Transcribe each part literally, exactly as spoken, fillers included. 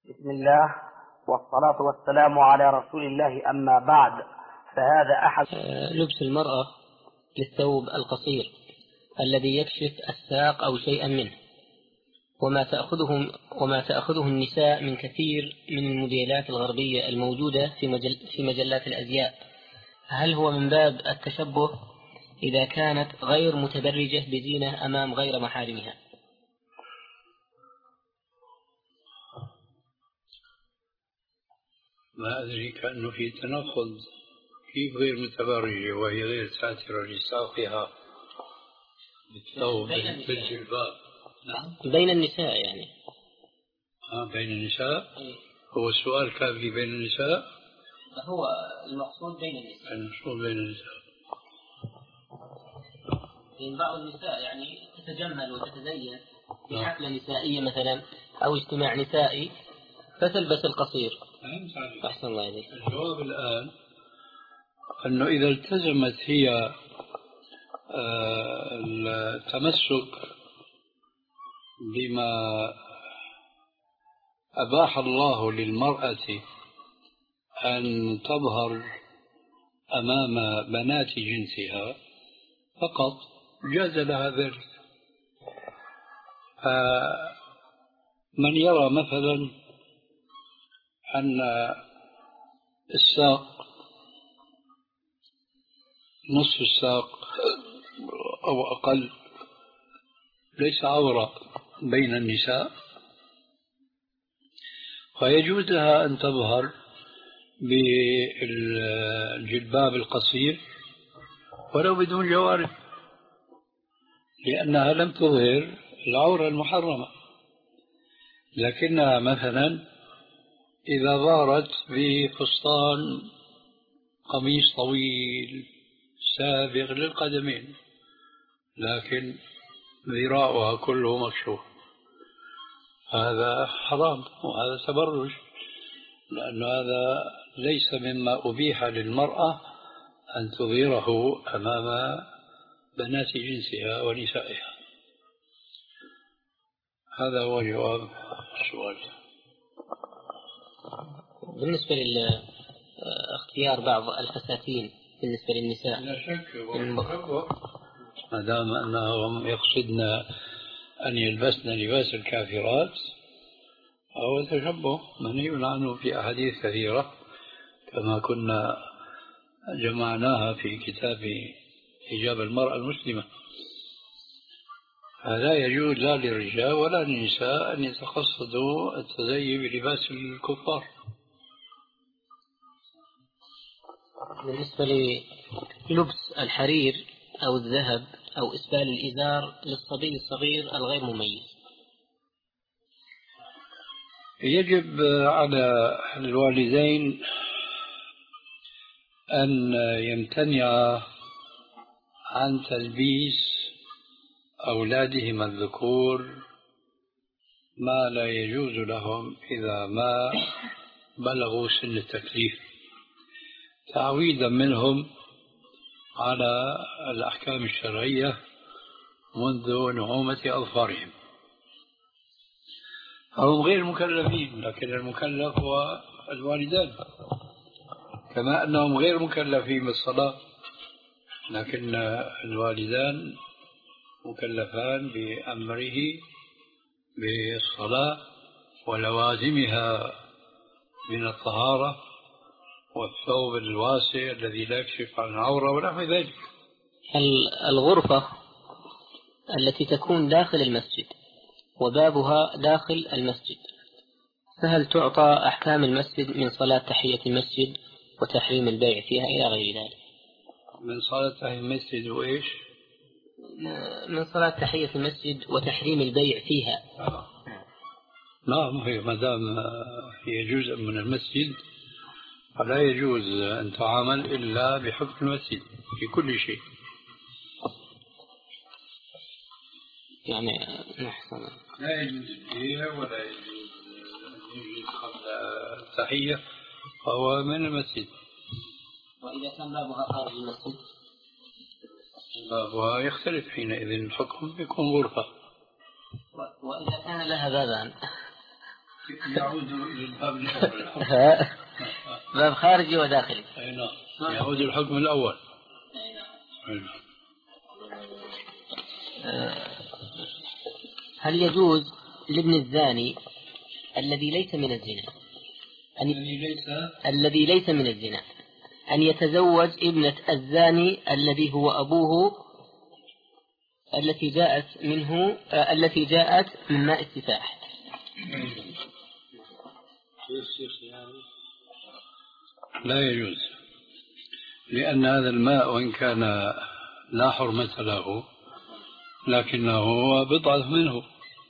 بسم الله والصلاة والسلام على رسول الله، أما بعد، فهذا أحد لبس المرأة للثوب القصير الذي يكشف الساق أو شيئا منه، وما تأخذه وما تأخذه النساء من كثير من الموديلات الغربية الموجودة في مجل في مجلات الأزياء. هل هو من باب التشبه إذا كانت غير متبرجة بزينة أمام غير محارمها؟ ما أدري، كأنه في تناقض. كيف غير متبرجة وهي غير ساترة لساقها بالثوب بالجلباب؟ نعم، بين النساء يعني. آه بين النساء. هو السؤال كان في بين النساء. هو المقصود بين النساء. المقصود بين النساء. يعني بعض النساء يعني تتجمل وتتزين في حفلة نسائية مثلا أو اجتماع نسائي فتلبس القصير. أحسن الله عليك. الجواب الآن أنه إذا التزمت هي التمسك بما أباح الله للمرأة أن تظهر أمام بنات جنسها فقط، جاز لها ذلك. فمن يرى مثلا أن الساق نصف الساق أو أقل ليس عورة بين النساء، فيجوز لها أن تظهر بالجلباب القصير ولو بدون جوارب، لأنها لم تظهر العورة المحرمة. لكنها مثلا إذا ظهرت بفستان قميص طويل سابغ للقدمين لكن ذراعها كله مكشوف، هذا حرام وهذا تبرج، لأن هذا ليس مما أبيح للمرأة أن تظهره أمام بنات جنسها ونسائها. هذا هو جواب السؤال. بالنسبة لاختيار بعض الفساتين بالنسبة للنساء، لا شك ما دام أنهم يقصدن أن يلبسن لباس الكافرات أو تشبه منهي عنه في أحاديث كثيرة كما كنا جمعناها في كتاب حجاب المرأة المسلمة. فلا يجوز لا للرجال ولا للنساء أن يتقصدوا التزين بلباس الكفار. بالنسبة للبس الحرير أو الذهب أو إسبال الإزار للصبي الصغير الغير مميز، يجب على الوالدين أن يمتنعا عن تلبيس أولادهم الذكور ما لا يجوز لهم إذا ما بلغوا سن التكليف، تعويدا منهم على الأحكام الشرعية منذ نعومة أظفارهم. هم غير مكلفين، لكن المكلف هو الوالدان، كما أنهم غير مكلفين بالصلاة لكن الوالدان مكلفان بأمره بالصلاة ولوازمها من الطهارة والثوب الواسع الذي لا يكشف عن العورة ونحو ذلك. الغرفة التي تكون داخل المسجد وبابها داخل المسجد، فهل تعطى أحكام المسجد من صلاة تحية المسجد وتحريم البيع فيها إلى غير ذلك؟ من صلاة تحية المسجد وإيش؟ من صلاة تحية المسجد وتحريم البيع فيها. نعم، هي ما دام هي جزء من المسجد فلا يجوز أن تعامل إلا بحكم المسجد في كل شيء. يعني نحسن لا يجوز فيها ولا يجوز أن يجلس قبل التحية، فهو من المسجد. وإذا كان بابها خارج المسجد؟ بابها يختلف حينئذ، الحكم يكون غرفة. وإذا كان لها بابان؟ يعود للباب الأول. باب خارجي وداخلي. أي نعم، يعود الحكم الأول. أي نعم. هل يجوز لابن الزاني الذي ليس من الزنا أن الذي ليس الذي ليس من الزنا أن يتزوج ابنة الزاني الذي هو أبوه التي جاءت منه آه التي جاءت من ماء السفاح؟ لا يجوز، لأن هذا الماء وإن كان لا حرمة له لكنه هو بضعة منه،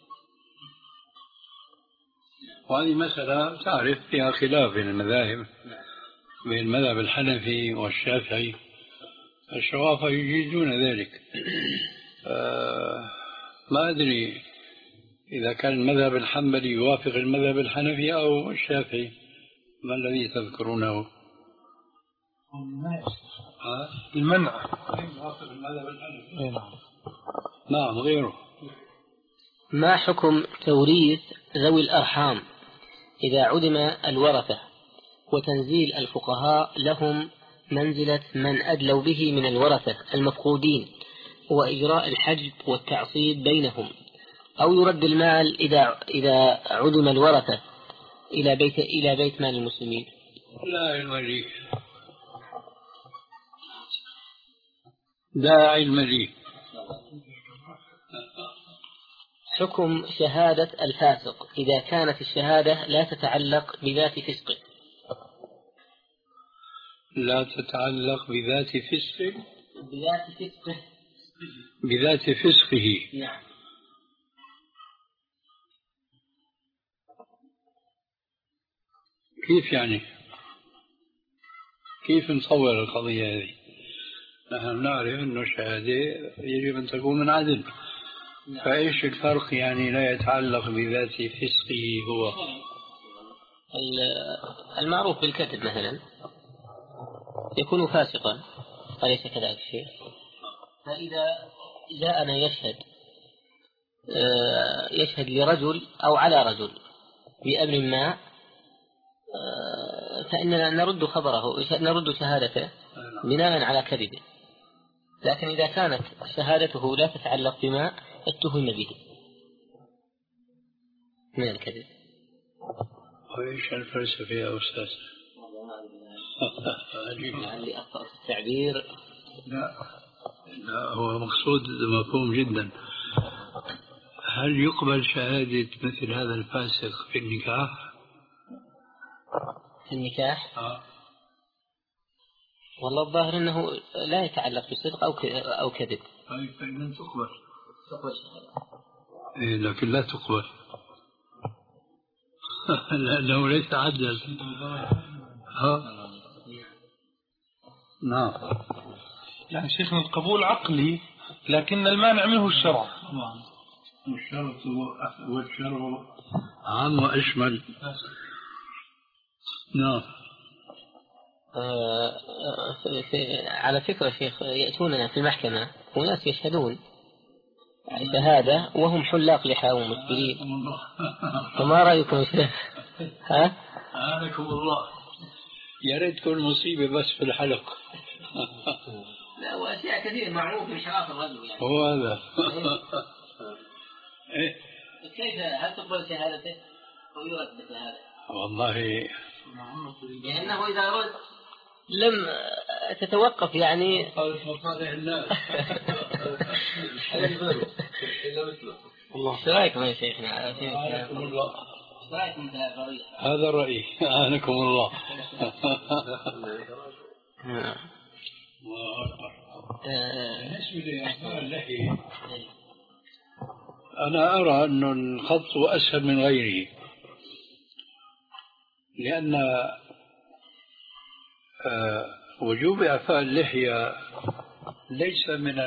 وهذه مسألة تعرف فيها خلاف بين المذاهب، بين المذهب الحنفي والشافعي. الشوافع يجيزون ذلك. آه ما أدري إذا كان المذهب الحنبلي يوافق المذهب الحنفي أو الشافعي، ما الذي تذكرونه؟ المنع. يوافق المذهب الحنفي. نعم، غيره. ما حكم توريث ذوي الأرحام إذا عدم الورثة وتنزيل الفقهاء لهم منزلة من أدلوا به من الورثة المفقودين وإجراء الحجب والتعصيب بينهم، أو يرد المال إذا إذا عدم الورثة إلى بيت إلى بيت مال المسلمين؟ لا علم لي، لا علم لي. حكم شهادة الفاسق إذا كانت الشهادة لا تتعلق بذات فسقه؟ لا تتعلق بذات فسقه. بذات فسقه. بذات فسقه. نعم. كيف يعني؟ كيف نصور القضية هذه؟ نحن نعرف أن الشهادة يجب أن تكون من عدل، فإيش الفرق يعني لا يتعلق بذات فسقه هو؟ المعروف بالكذب مثلا يكون فاسقا، أليس كذلك الشيء؟ فإذا جاءنا يشهد يشهد لرجل أو على رجل بأمر ما، فإننا نرد خبره، نرد شهادته بناء على كذبه. لكن إذا كانت شهادته لا تتعلق بما اتهم به من الكذب. وإيش الفلسفة يا أستاذ؟ لعلي أخطأت التعبير. لا لا، هو مقصود مفهوم جدا. هل يقبل شهادة مثل هذا الفاسق في النكاح؟ في النكاح؟ آه. والله الظاهر أنه لا يتعلق بصدق أو أو كذب. طيب فإن تقبل. تقبل إيه، لكن لا تقبل لأنه ليس عدل. ها؟ نعم. يعني شيخنا القبول عقلي لكن المانع منه الشرع. والشرط والشرع عام وأشمل. نعم. آه في على فكرة شيخ، يأتوننا في المحكمة وناس يشهدون شهادة وهم حلاق لحى ومسبلين، فما رأيكم شيخ؟ ها؟ أعانكم الله. يا ريت تكون مصيبة بس في الحلق. لا، وأشياء كثيرة معروف من شرف الرجل يعني. هو هذا. إيه؟ كيف هل تقبل شهادته أو يرد بشهادة؟ والله لأنه إذا رد لم تتوقف يعني. مصالح الناس. الله. ايش رايكم يا شيخنا؟ هذا الرأي. أعانكم الله. بالنسبة لأعفاء اللحية أنا أرى أن الخط أسهل من غيره، لأن وجوب إعفاء اللحية ليس من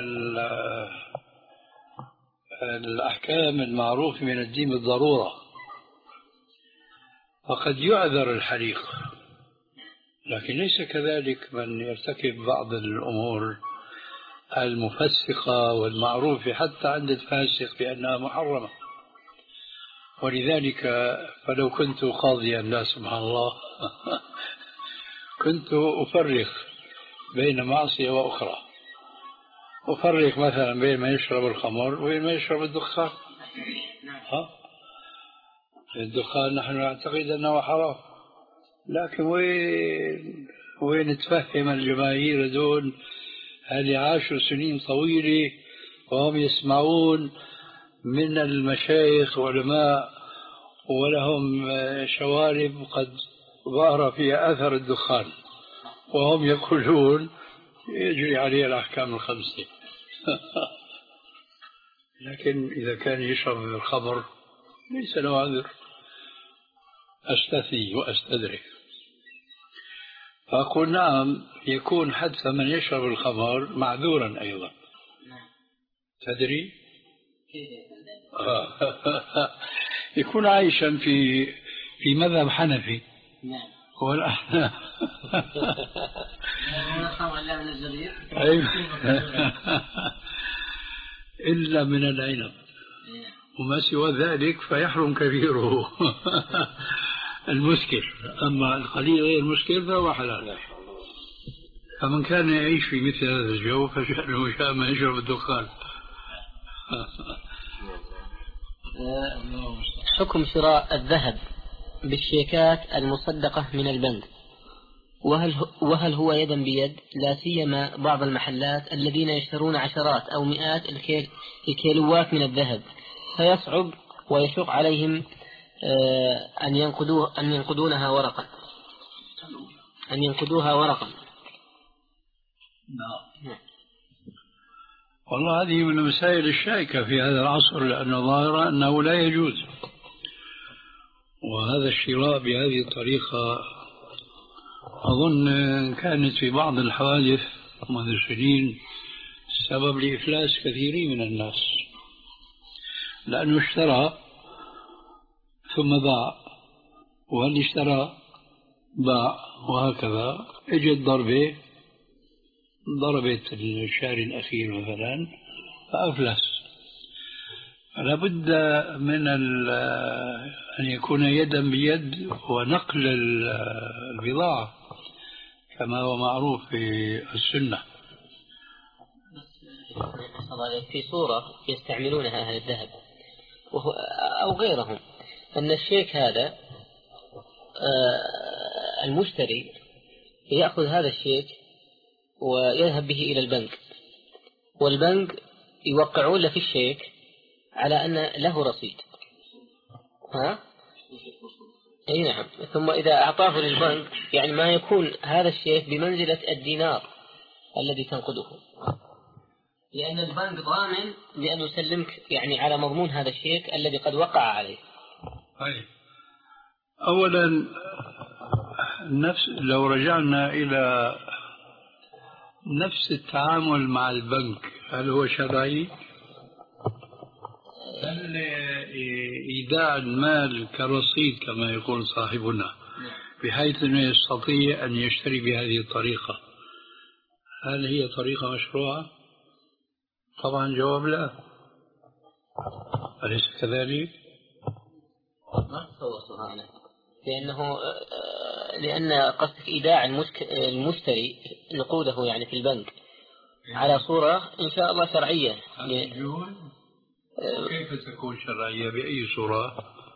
الأحكام المعروف من الدين بالضرورة، فقد يعذر الحليق، لكن ليس كذلك من يرتكب بعض الأمور المفسقة والمعروفة حتى عند الفاسق بأنها محرمة. ولذلك فلو كنت قاضيا لا سبحان الله كنت أفرق بين معصية وأخرى، أفرق مثلا بين ما يشرب الخمر وبين ما يشرب الدخان. ها؟ الدخان نحن نعتقد أنه حرام، لكن وين وين تفهم الجماهير دول اللي عاشوا سنين طويلة وهم يسمعون من المشايخ علماء ولهم شوارب قد ظهر فيها أثر الدخان وهم يقولون يجري عليه الأحكام الخمسة. لكن إذا كان يشرب الخمر ليس له عذر. أستثني وأستدرك فأقول نعم يكون حدث من يشرب الخمر معذورا أيضا. تدري يكون عايشا في في مذهب حنفي. ولا إلا من العنب وما سوى ذلك فيحرم كثيره. المسكر، أما القليل غير المسكر فهو حلال. فمن كان يعيش في مثل هذا الجو فشأنه شاء ما يشرب الدخان. حكم شراء الذهب بالشيكات المصدقة من البنك، وهل وهل هو يدا بيد، لا سيما بعض المحلات الذين يشترون عشرات أو مئات الكيل الكيلوات من الذهب، فيصعب ويشق عليهم أن ينقدوه أن ينقدونها ورقا أن ينقدوها ورقا. والله هذه من المسائل الشائكة في هذا العصر، لأنه ظاهر أنه لا يجوز، وهذا الشراء بهذه الطريقة أظن كانت في بعض الحوادث منذ سنين سبب لإفلاس كثيرين من الناس، لأنه اشترى ثم باع، واللي اشترى باع، وهكذا اجت ضربة ضربت الشاري الأخير مثلا فأفلس. فلا بد من أن يكون يدا بيد ونقل البضاعة كما هو معروف في السنة. في صورة يستعملونها أهل الذهب أو غيرهم، أن الشيك هذا المشتري يأخذ هذا الشيك ويذهب به إلى البنك، والبنك يوقعون له في الشيك على أن له رصيد. ها؟ أي نعم. ثم إذا أعطاه للبنك يعني ما يكون هذا الشيك بمنزلة الدينار الذي تنقده، لأن البنك ضامن بأن يسلمك يعني على مضمون هذا الشيك الذي قد وقع عليه. طيب. أولا نفس لو رجعنا إلى نفس التعامل مع البنك، هل هو شرعي؟ هل إيداع المال كرصيد كما يقول صاحبنا بحيث أنه يستطيع أن يشتري بهذه الطريقة، هل هي طريقة مشروعة؟ طبعا جواب لا. أليس كذلك؟ ما تصورتها أنا، لأنه لأن قصدك إيداع المشتري نقوده يعني في البنك على صورة إن شاء الله شرعية. كيف تكون شرعية؟ بأي صورة؟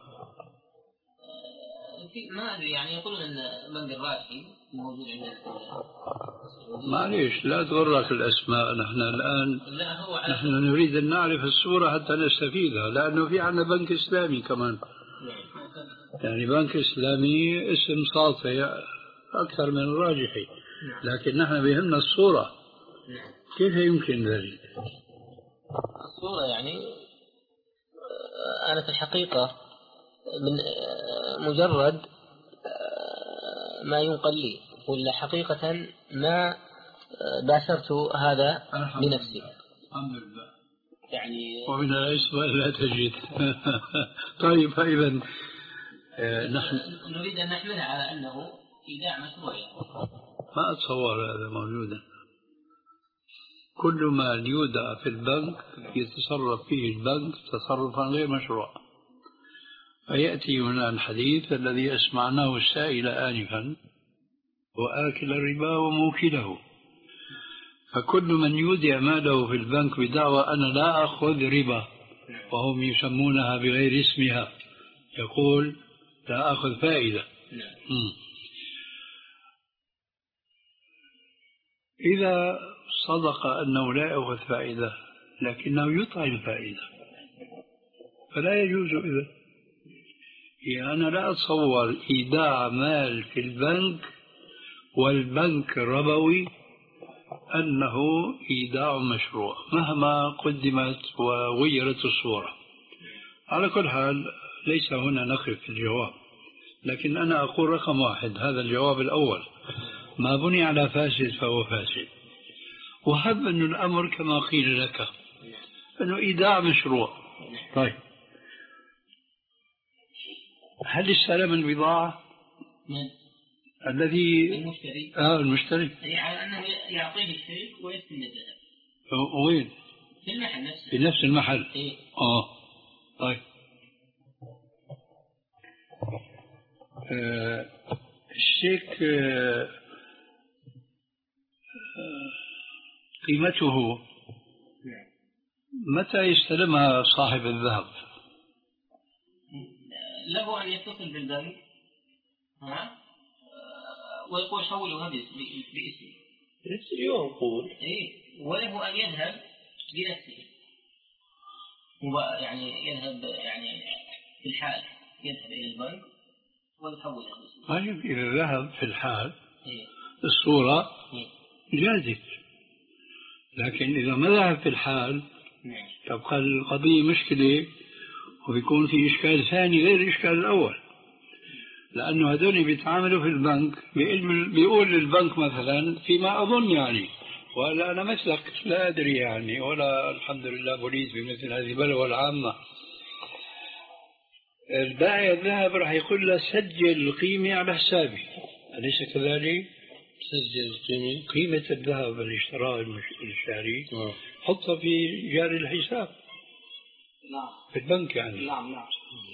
ما أدري، يعني يقولون أن بنك الراجحي موجود عندنا. معليش لا تغرك الأسماء، نحن الآن نحن نريد أن نعرف الصورة حتى نستفيدها، لأنه في عندنا بنك إسلامي كمان، يعني بنك إسلامي اسم ساطع أكثر من الراجحي، لكن نحن بهمنا الصورة. كيف يمكن ذلك؟ الصورة يعني أنا في الحقيقة من مجرد ما ينقل لي، ولا حقيقة ما باشرت هذا بنفسي. الحمد لله. يعني ومن الأسماء لا تجد. طيب فإذا نحن نريد أن نحملها على أنه إيداع مشروع. ما أتصور هذا موجودا. كل ما يودع في البنك يتصرف فيه البنك تصرفا غير مشروع، فيأتي هنا الحديث الذي أسمعناه السائل آنفا وآكل الربا وموكله. فكل من يودع ماله في البنك بدعوى أنا لا أخذ ربا وهم يسمونها بغير اسمها، يقول لا أخذ فائدة. م. إذا صدق أنه لا يأخذ فائدة لكنه يطعم فائدة فلا يجوز. إذا يعني أنا لا أتصور إيداع مال في البنك والبنك ربوي أنه إيداع مشروع مهما قدمت وغيرت الصورة. على كل حال ليس هنا نقف في الجواب، لكن أنا أقول رقم واحد، هذا الجواب الأول، ما بني على فاسد فهو فاسد. وهب أن الأمر كما قيل لك أنه إيداع مشروع. طيب هل استلم البضاعة الذي المشتري آه المشتري يعني أنه يعطيه الشيك ويستلم الذهب؟ وين؟ في المحل نفسه. في نفس المحل. إيه؟ آه طيب آه الشيك آه قيمته متى يستلمها صاحب الذهب؟ له أن يتصل بالبنك ها ويقول حولها باسمي نفس اليوم قول إيه، وله أن يذهب بنفسه يعني يذهب يعني في الحال يذهب إلى البنك ويحولها باسمه. طيب إذا ذهب في الحال إيه؟ الصورة إيه؟ جازت، لكن إذا ما ذهب في الحال نعم. تبقى القضية مشكلة ويكون في إشكال ثاني غير الإشكال الأول، لأنه هذول بيتعاملوا في البنك بيقول للبنك مثلا فيما أظن يعني، ولا أنا مثلك لا أدري يعني، ولا الحمد لله بوليس بمثل هذه البلوى العامة. البائع الذهب راح يقول له سجل القيمة على حسابي، أليس كذلك؟ سجل القيمة قيمة الذهب اللي اشتراه الشاري حطها في جاري الحساب. نعم. في البنك يعني. نعم نعم.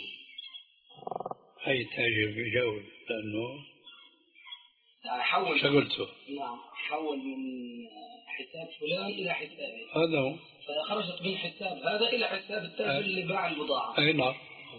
هاي التاجر بيجاوب لأنه يعني حول شغلته. نعم حول من حساب فلان إلى حسابه. هذا هو. فخرجت من حساب هذا إلى حساب التاجر اللي باع البضاعة. أي نعم.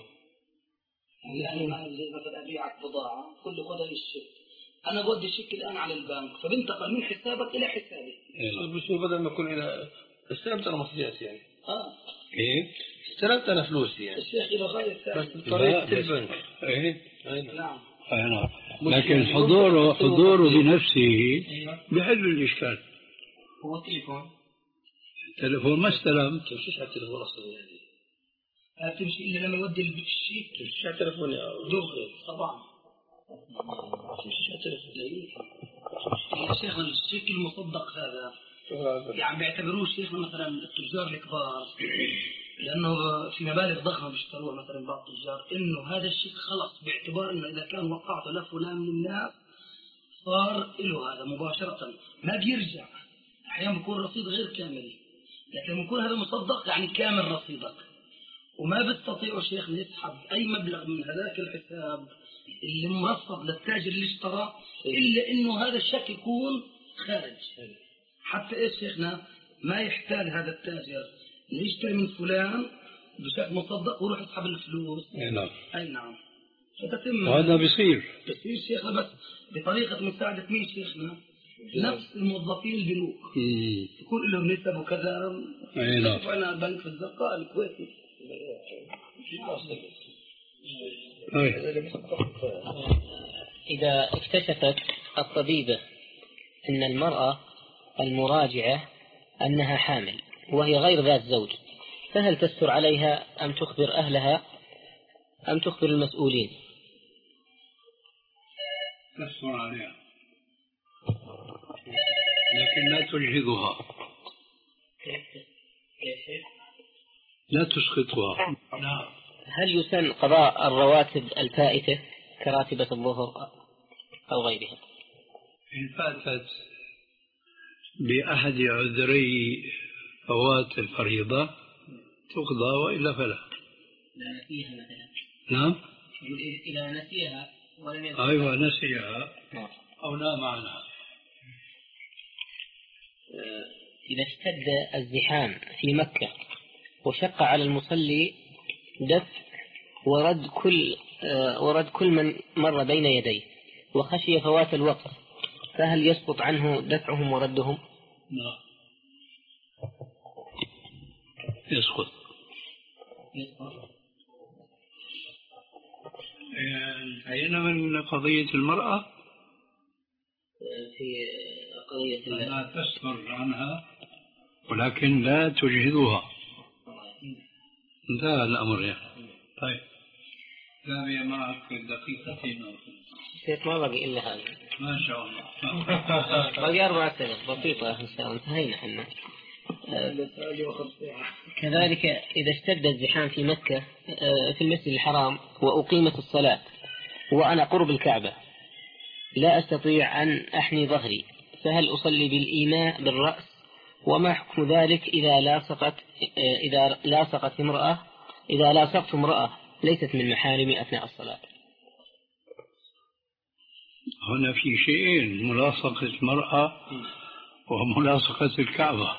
يعني أنا زي مثلا أبيعك بضاعة كل خذها الشيك، أنا بودي الشيك الآن على البنك فبنتقل من حسابك إلى حسابي. بس بدل ما يكون إلى استلمت أنا مصريات يعني. آه. إيه؟ استلمت أنا فلوسي يعني. الشيخ إلى غاية بس بطريقة البنك. إيه؟ نعم. أي نعم. لكن حضوره حضوره بنفسه بحل الإشكال. هو التليفون. التليفون ما استلم. تمشيش على التليفون أصلا يعني. لا تمشي إلا لما يودي الشيك. تمشيش على التليفون يا دغري طبعا. تمشيش على التليفون. يا شيخ الشيك المصدق هذا يعني بيعتبروه شيخ مثلا التجار الكبار، لأنه في مبالغ ضخمة بيشتروها مثلا بعض التجار، إنه هذا الشيك خلص باعتبار إنه إذا كان وقعته لفلان من الناس صار له هذا مباشرة ما بيرجع. أحيانا بيكون رصيد غير كامل، لكن بيكون هذا مصدق يعني كامل رصيدك، وما بيستطيع شيخنا يسحب أي مبلغ من هذاك الحساب اللي مرصد للتاجر اللي اشترى إلا إنه هذا الشك يكون خارج. حتى إيش شيخنا ما يحتاج هذا التاجر يشتري من فلان بشكل مصدق ويروح يسحب الفلوس. أي نعم. أي نعم. فتتم وهذا بيصير. بيصير شيخنا بس بطريقة مساعدة مين شيخنا؟ نفس الموظفين البنوك. يكون لهم نسب وكذا. أي نعم. أنا بنك في الزرقاء الكويتي. إذا اكتشفت الطبيبة أن المرأة المراجعة أنها حامل وهي غير ذات زوج، فهل تستر عليها أم تخبر أهلها أم تخبر المسؤولين؟ تستر عليها لكن لا تجهضها، لا تسقطها. هل يسن قضاء الرواتب الفائتة كراتبة الظهر أو غيرها؟ إن فاتت بأحد عذري فوات الفريضة تقضى وإلا فلا. لا فيها مثلا نعم. إذا نسيها ولم يذكرها. أيوة نسيها أو نام عنها. إذا اشتد الزحام في مكة وشق على المصلي دفع ورد كل ورد كل من مر بين يديه وخشي فوات الوقت، فهل يسقط عنه دفعهم وردهم؟ لا يسقط. انتهينا من قضية المرأة في قضية لا تستر عنها ولكن لا تجهدها. انتهى الأمر يعني. طيب لا معك دقيقتين أو شيخ ما بقي إلا هذا ما شاء الله. بقي أربع أسئلة بسيطة إن شاء الله انتهينا احنا. كذلك إذا اشتد الزحام في مكة في المسجد الحرام وأقيمت الصلاة وأنا قرب الكعبة لا أستطيع أن أحني ظهري، فهل أصلي بالإيماء بالرأس؟ وما حكم ذلك إذا لاصقت إذا لاصقت امرأة إذا لاصقت امرأة ليست من محارمي أثناء الصلاة؟ هنا في شيئين، ملاصقة المرأة وملاصقة الكعبة.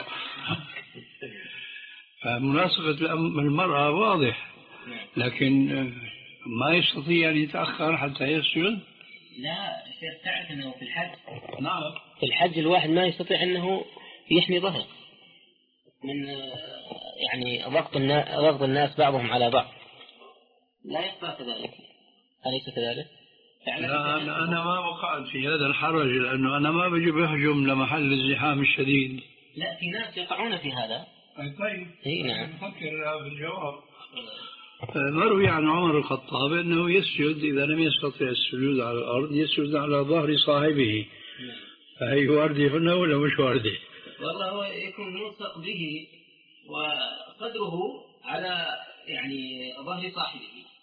فملاصقة المرأة واضح، لكن ما يستطيع أن يتأخر حتى يسجد. لا الشيخ تعرف أنه في الحج نعم في الحج الواحد ما يستطيع أنه يحمي ظهره من يعني ضغط الناس ضغط الناس بعضهم على بعض، لا يستطيع كذلك، أليس كذلك؟ لا أنا, أنا ما وقعت في هذا الحرج، لأنه أنا ما بجي بهجم لمحل الزحام الشديد. لا في ناس يقعون في هذا. طيب اي نعم. نفكر في الجواب. مروي عن عمر الخطاب أنه يسجد إذا لم يستطع السجود على الأرض يسجد على ظهر صاحبه. فهي واردة هنا ولا مش واردة؟ والله هو يكون ملصق به وصدره على يعني ظهر صاحبه،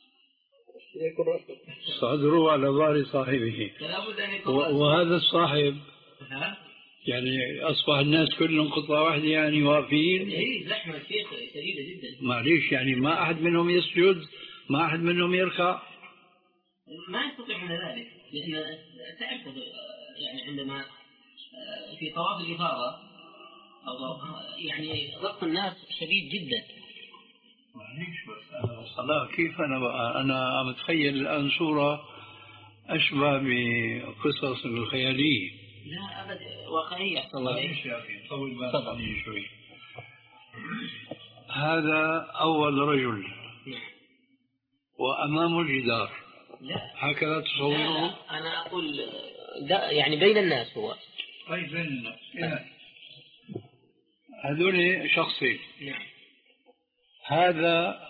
صدره على ظهر صاحبه، وهذا الصاحب يعني أصبح الناس كلهم قطعة واحدة يعني واقفين. هي زحمة شيخ شديدة جدا. معليش يعني ما أحد منهم يسجد، ما أحد منهم يركع، ما يستطيعون ذلك، لأن تعرف يعني عندما في طواف الإفاضة يعني ضغط الناس شديد جدا. معليش بس أنا الصلاة كيف أنا بقى أنا متخيل الآن صورة أشبه بقصص الخيالية. لا أبدا واقعية. أحسن الله عليك يا أخي طول بالك شوي. هذا أول رجل وأمامه الجدار. لا هكذا تصوره؟ لا لا. أنا أقول يعني بين الناس هو. طيب بين الناس يعني. هذول شخصين. نعم. هذا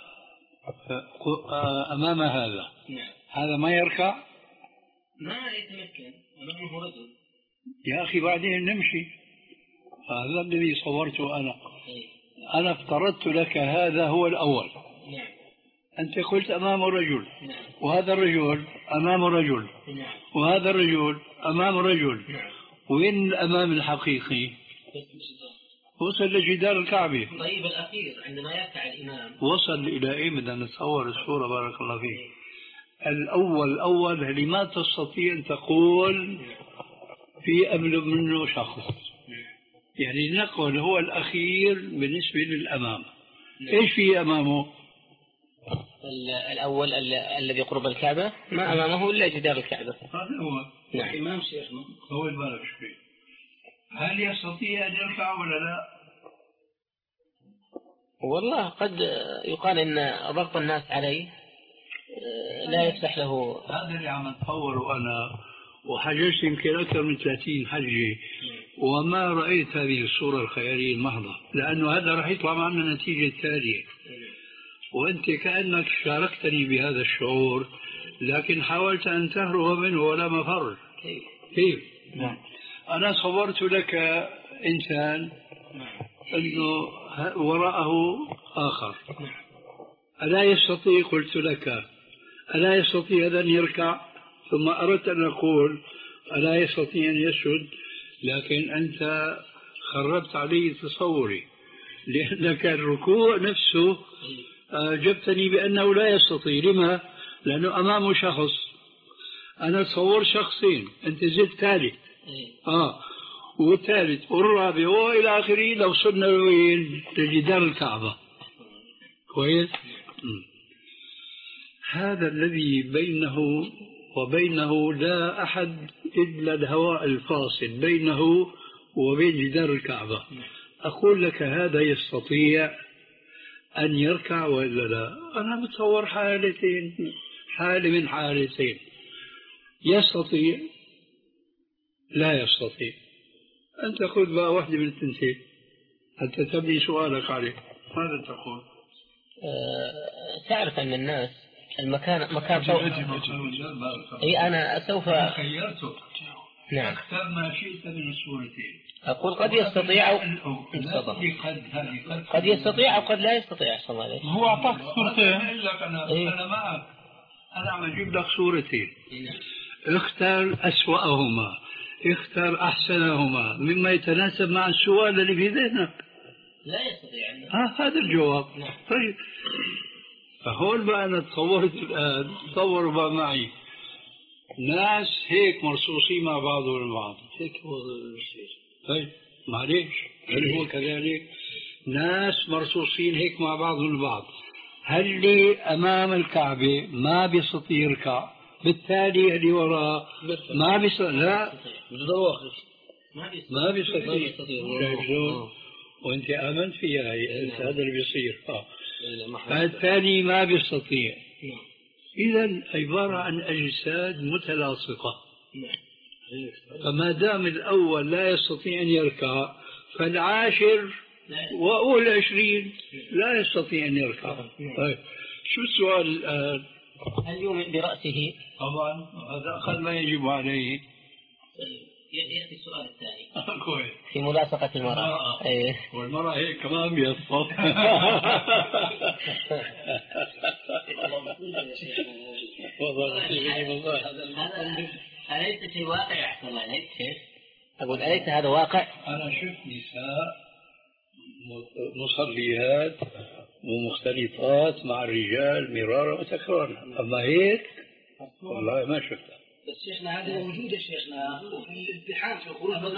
أمام هذا. نعم. هذا ما يركع؟ ما يتمكن، أمامه رجل. يا أخي بعدين نمشي. هذا الذي صورته أنا. أنا افترضت لك هذا هو الأول. نعم. أنت قلت أمام رجل. نعم. وهذا الرجل أمام رجل. نعم. وهذا الرجل أمام رجل. نعم. وين الأمام الحقيقي؟ وصل لجدار الكعبة. طيب الأخير عندما يركع الإمام وصل إلى إيه؟ بدنا نتصور الصورة بارك الله فيك. الأول الأول اللي ما تستطيع أن تقول في قبل منه شخص، يعني نقول هو الأخير بالنسبة للأمام. إيش في أمامه؟ الأول الذي قرب الكعبة ما أمامه إلا جدار الكعبة. هذا هو. نعم. إمام شيخنا طول بالك شوي. هل يستطيع أن يرفع ولا لا؟ والله قد يقال إن ضغط الناس عليه لا يفتح له. هذا اللي عم أتصوره أنا، وحججت يمكن أكثر من ثلاثين حجة وما رأيت هذه الصورة الخيالية المحضة، لأنه هذا راح يطلع معنا نتيجة تالية. وأنت كأنك شاركتني بهذا الشعور، لكن حاولت أن تهرب منه ولا مفر. كيف؟ نعم. أنا صورت لك إنسان أنه وراءه آخر، ألا يستطيع؟ قلت لك ألا يستطيع أن يركع؟ ثم أردت أن أقول ألا يستطيع أن يسجد، لكن أنت خربت علي تصوري، لأنك الركوع نفسه أجبتني بأنه لا يستطيع. لما؟ لأنه أمامه شخص، أنا أتصور شخصين، أنت زدت ثالث آه والثالث والرابع وإلى آخره. لو صرنا وين لجدار الكعبة كويس. هذا الذي بينه وبينه لا أحد إلا الهواء الفاصل بينه وبين جدار الكعبة. أقول لك هذا يستطيع أن يركع ولا لا؟ أنا متصور حالتين، حالة من حالتين، يستطيع لا يستطيع. أنت خذ بقى واحدة من التنتين حتى تبني سؤالك عليه. ماذا تقول؟ أه تعرف أن الناس المكان مكان فوق. أي أنا سوف خيرته. نعم. اختر ما شئت من الصورتين. أقول قد يستطيع أو قد يستطيع أو قد لا يستطيع. هو أعطاك صورتين. أنا أنا معك. أنا عم أجيب لك صورتين. اختر أسوأهما، اختر أحسنهما مما يتناسب مع السؤال اللي في ذهنك. لا يستطيع. ها هذا الجواب. طيب فهون بقى أنا تصورت الآن، تصوروا بقى معي ناس هيك مرصوصين مع بعضهم البعض هيك هو الشيء. طيب معليش هل هو كذلك؟ ناس مرصوصين هيك مع بعضهم البعض، هل اللي أمام الكعبة ما بيستطيع يركع، بالتالي اللي وراه ما بيستطيع. لا ما بيستطيع. وانت آمنت فيها هي هذا اللي بيصير. اه فالتالي ما بيستطيع. إذا عبارة عن أجساد متلاصقة. فما دام الأول لا يستطيع أن يركع، فالعاشر والعشرين لا يستطيع أن يركع. طيب شو السؤال الآن؟ هل يومئ برأسه؟ طبعا هذا أقل ما يجب عليه. يأتي السؤال الثاني كويس في ملاصقة المرأة. ايه والمرأة هيك كمان بيصف. أليس في واقع أحسن عليك كيف؟ أقول أليس هذا واقع؟ أنا شفت نساء مصليات ومختلطات مع الرجال مرارا وتكرارا، أما هيك والله ما شفتها. بس شيخنا هذه موجودة شيخنا وفي الازدحام في الخروج من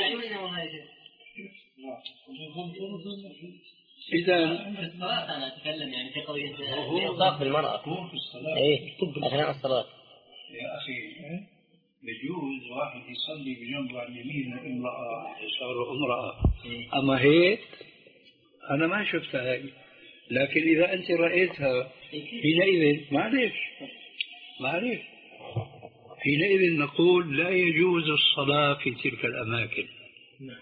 إذا في الصلاة أنا أتكلم يعني في قضية الإلصاق بالمرأة. هو في الصلاة إيه أثناء الصلاة. يا أخي بجوز واحد يصلي بجنبه على اليمين امرأة يساره امرأة، أما هيك أنا ما شفتها هاي. لكن إذا أنت رأيتها حينئذ معليش معليش حينئذ نقول لا يجوز الصلاة في تلك الأماكن. نعم.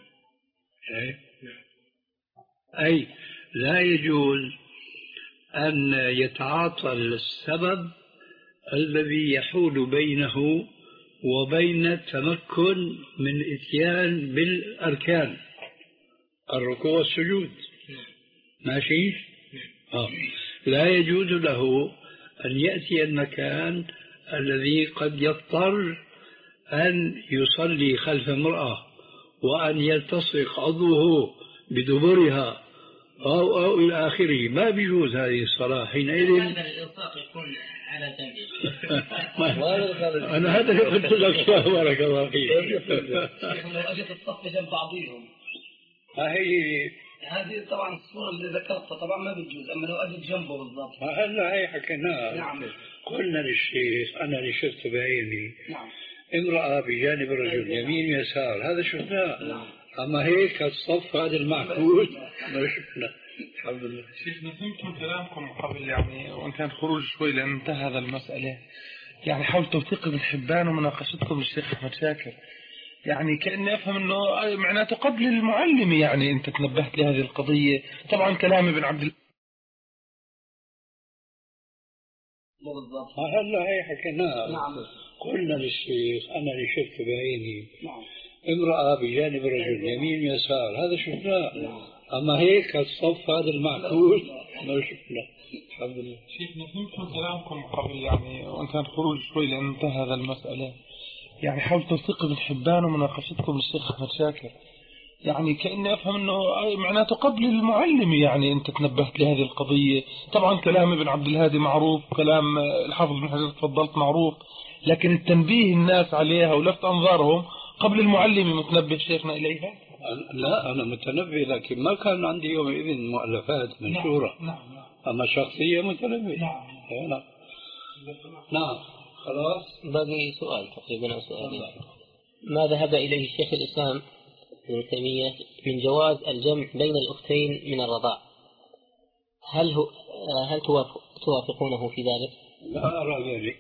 أي لا يجوز أن يتعاطى السبب الذي يحول بينه وبين التمكن من إتيان بالأركان الركوع والسجود. ماشي؟ آه. لا يجوز له أن يأتي المكان الذي قد يضطر أن يصلي خلف امرأة وأن يلتصق عضوه بدبرها أو أو إلى آخره. ما بيجوز هذه الصلاة حينئذ. الإلصاق يكون على جنبه. أنا هذا اللي قلت لك يا بارك الله فيك. لو أجت الصف جنب بعضهم هي هذه طبعا الصورة اللي ذكرتها طبعا ما بتجوز، أما لو أجت جنبه بالضبط. هلا هي حكيناها. نعم. قلنا للشيخ أنا اللي شفته بعيني. نعم. امرأة بجانب الرجل يمين يسار، هذا شفناه. نعم. أما هيك الصف هذا المعقول ما شفنا. الحمد لله. شيخنا فهمت من كلامكم قبل يعني وإن كان خروج شوي لأن انتهى هذا المسألة، يعني حول توثيق ابن حبان ومناقشتكم للشيخ أحمد شاكر، يعني كأني أفهم أنه معناته قبل المعلم، يعني أنت تنبهت لهذه القضية. طبعا كلام ابن عبد الله بالضبط. هلا هي حكيناها. نعم. قلنا للشيخ أنا اللي شفته بعيني. نعم. امرأة بجانب الرجل يمين يسار، هذا شفناه. نعم. أما هيك الصف هذا المعقول ما شفنا. الحمد لله. شيخنا فهمت من كلامكم قبل يعني وإن كان خروج شوي لأن انتهى هذا المسألة، يعني حول توثيق ابن حبان ومناقشتكم للشيخ أحمد شاكر، يعني كأني أفهم أنه معناته قبل المعلم، يعني أنت تنبهت لهذه القضية. طبعا كلام ابن عبد الهادي معروف، كلام الحافظ بن حجر تفضلت معروف، لكن التنبيه الناس عليها ولفت أنظارهم قبل المعلم متنبه شيخنا إليها. لا أنا متنبه، لكن ما كان عندي يومئذ مؤلفات منشورة. نعم نعم نعم. أما شخصية متنبه. نعم نعم. نعم خلاص. باقي سؤال تقريبا أو سؤالين. ما ذهب إليه الشيخ الإسلام ابن تيمية من جواز الجمع بين الأختين من الرضاع، هل هو هل توافقونه في ذلك؟ لا أرى ذلك،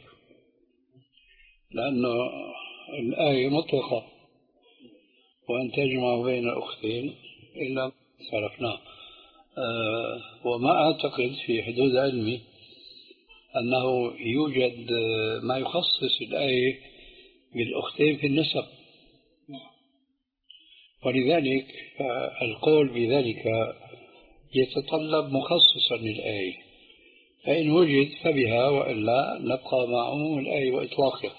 لأنه الآية مطلقة وأن تجمع بين الأختين إلا صرفناه. أه وما أعتقد في حدود علمي أنه يوجد ما يخصص الآية بالأختين في النسب، ولذلك القول بذلك يتطلب مخصصا للآية، فإن وجد فبها، وإلا نبقى مع عموم الآية وإطلاقها.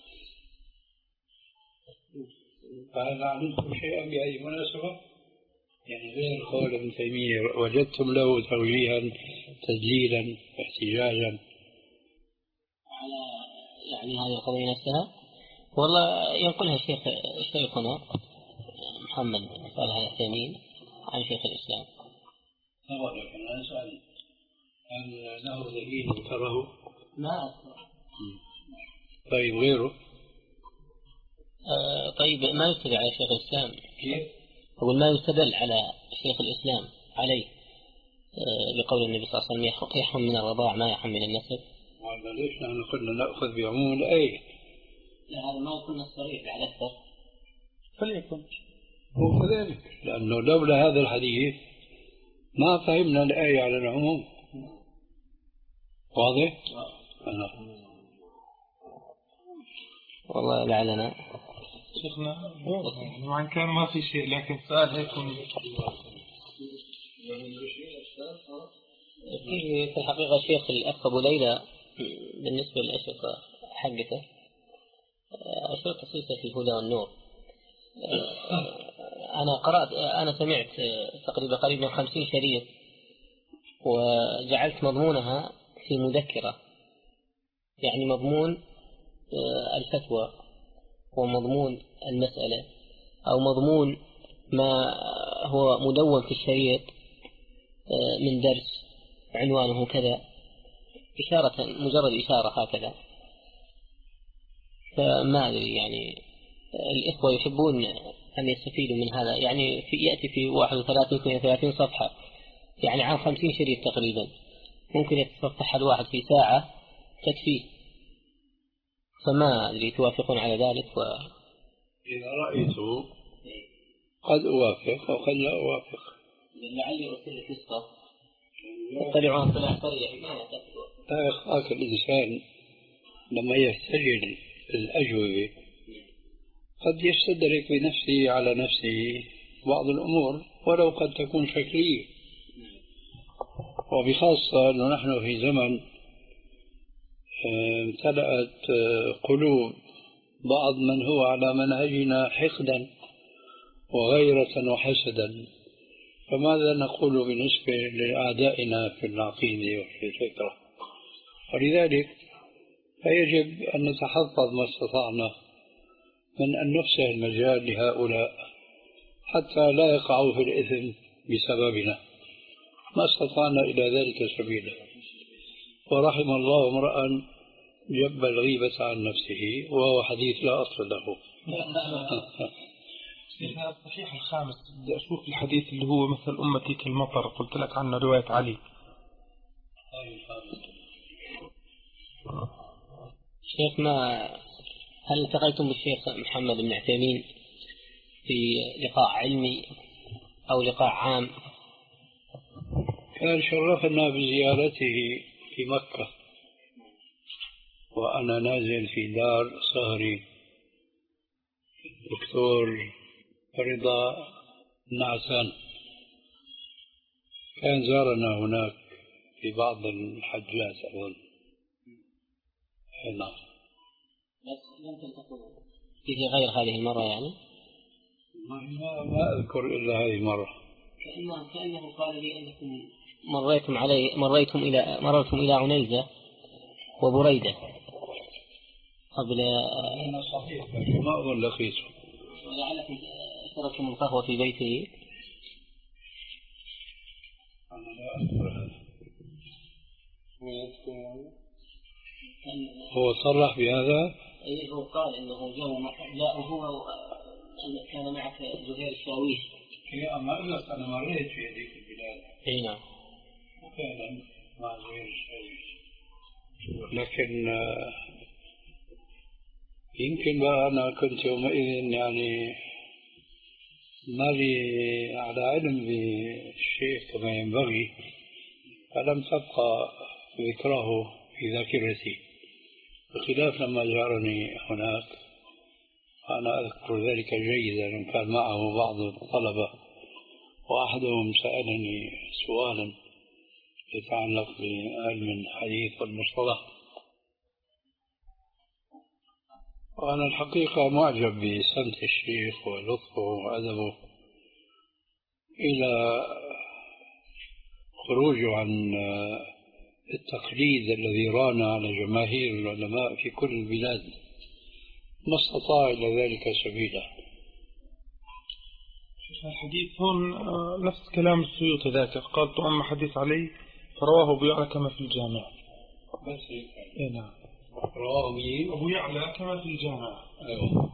فهل علمتم شيئا بأي مناسبة؟ يعني غير قول ابن تيمية وجدتم له توجيها تدليلا احتجاجا على يعني هذه القضية نفسها؟ والله ينقلها الشيخ شيخنا محمد صالح العثيمين عن شيخ الإسلام. لكن أنا أسأل هل له دليل تراه؟ ما أذكر. طيب غيره؟ آه طيب ما يستدل على شيخ الإسلام؟ كيف؟ أقول ما يستدل على شيخ الإسلام عليه آه بقول النبي صلى الله عليه وسلم يحرم من الرضاع ما يحرم من النسب. وعلى ليش نحن قلنا نأخذ بعموم الآية؟ لا هذا ما يكون صريح على أكثر. فليكن هو كذلك، لأنه لولا هذا الحديث ما فهمنا الآية على العموم. واضح؟ أنا. والله لعلنا شيخنا وإن كان ما في شيء، لكن سؤال هيكون في الحقيقة شيخ الأخ أبو ليلى بالنسبة للأشرطة حقته أشرطة سلسلة الهدى والنور، أنا قرأت أنا سمعت تقريبا قريب من خمسين شريط وجعلت مضمونها في مذكرة، يعني مضمون الفتوى ومضمون المسألة أو مضمون ما هو مدون في الشريط من درس عنوانه كذا، إشارة مجرد إشارة هكذا. فما أدري يعني الإخوة يحبون أن يستفيدوا من هذا، يعني في يأتي في واحد وثلاثين ثلاثين صفحة، يعني عن خمسين شريط تقريبا، ممكن يتصفح الواحد في ساعة تكفيه. فما أدري توافقون على ذلك؟ و... إذا رأيته قد أوافق وقد لا أوافق. لعلي أرسل لك نسخة تطلع عن طلع طريق ما تكتب. لا يخاك الإنسان لما يستجل الأجوبة قد يستدرك بنفسه على نفسه بعض الأمور ولو قد تكون شكلية، وبخاصة أنه نحن في زمن امتلأت قلوب بعض من هو على منهجنا حقدا وغيرة وحسدا، فماذا نقول بالنسبة لأعدائنا في العقيدة وفي الفكرة؟ ولذلك فيجب أن نتحفظ ما استطعنا من أن نفسح المجال لهؤلاء حتى لا يقعوا في الإثم بسببنا، ما استطعنا إلى ذلك سبيلا. ورحم الله امرأ جب الغيبة عن نفسه وهو حديث لا أصل له. هذا الصحيح الخامس بدي أشوف الحديث اللي هو مثل أمتي كالمطر، قلت لك عنه رواية علي. شيخ ما هل التقيتم بالشيخ محمد بن عثيمين في لقاء علمي أو لقاء عام؟ كان شرفنا بزيارته في مكة وأنا نازل في دار صهري دكتور رضا النعسان، كان زارنا هناك في بعض الحجات أظن. نعم. بس لم تلتقوا فيه غير هذه المرة يعني؟ ما, ما أذكر إلا هذه مرة. كأنه, كأنه قال لي أنكم مريتم علي مريتم إلى مررتم إلى عنيزة وبريدة قبل. أنا صحيح ما أظن لقيته. ولعلكم شربتم القهوة في بيته. أنا لا أذكر هذا. هو صرح بهذا؟ أيه هو قال إنه جاء هو كان معك زهير الشاويش. هي أما قلت أنا مريت في هذيك البلاد. أي نعم. فعلا مع زهير الشاويش. لكن يمكن بقى أنا كنت يومئذ يعني ما لي على علم بالشيء كما ينبغي، فلم تبقى ذكراه في ذاكرتي، بخلاف لما زارني هناك أنا أذكر ذلك جيدا. كان معه بعض الطلبة وأحدهم سألني سؤالا يتعلق بعلم الحديث والمصطلح، وأنا الحقيقة معجب بسمت الشيخ ولطفه وأدبه إلى خروجه عن التقليد الذي ران على جماهير العلماء في كل البلاد، ما استطاع إلى ذلك سبيلا. الحديث هون نفس كلام السيوطي ذاك، قال أما حديث علي فرواه أبو يعلى كما في الجامع. بس إيه نعم. رواه مين؟ أبو يعلى كما في الجامع. أيوه.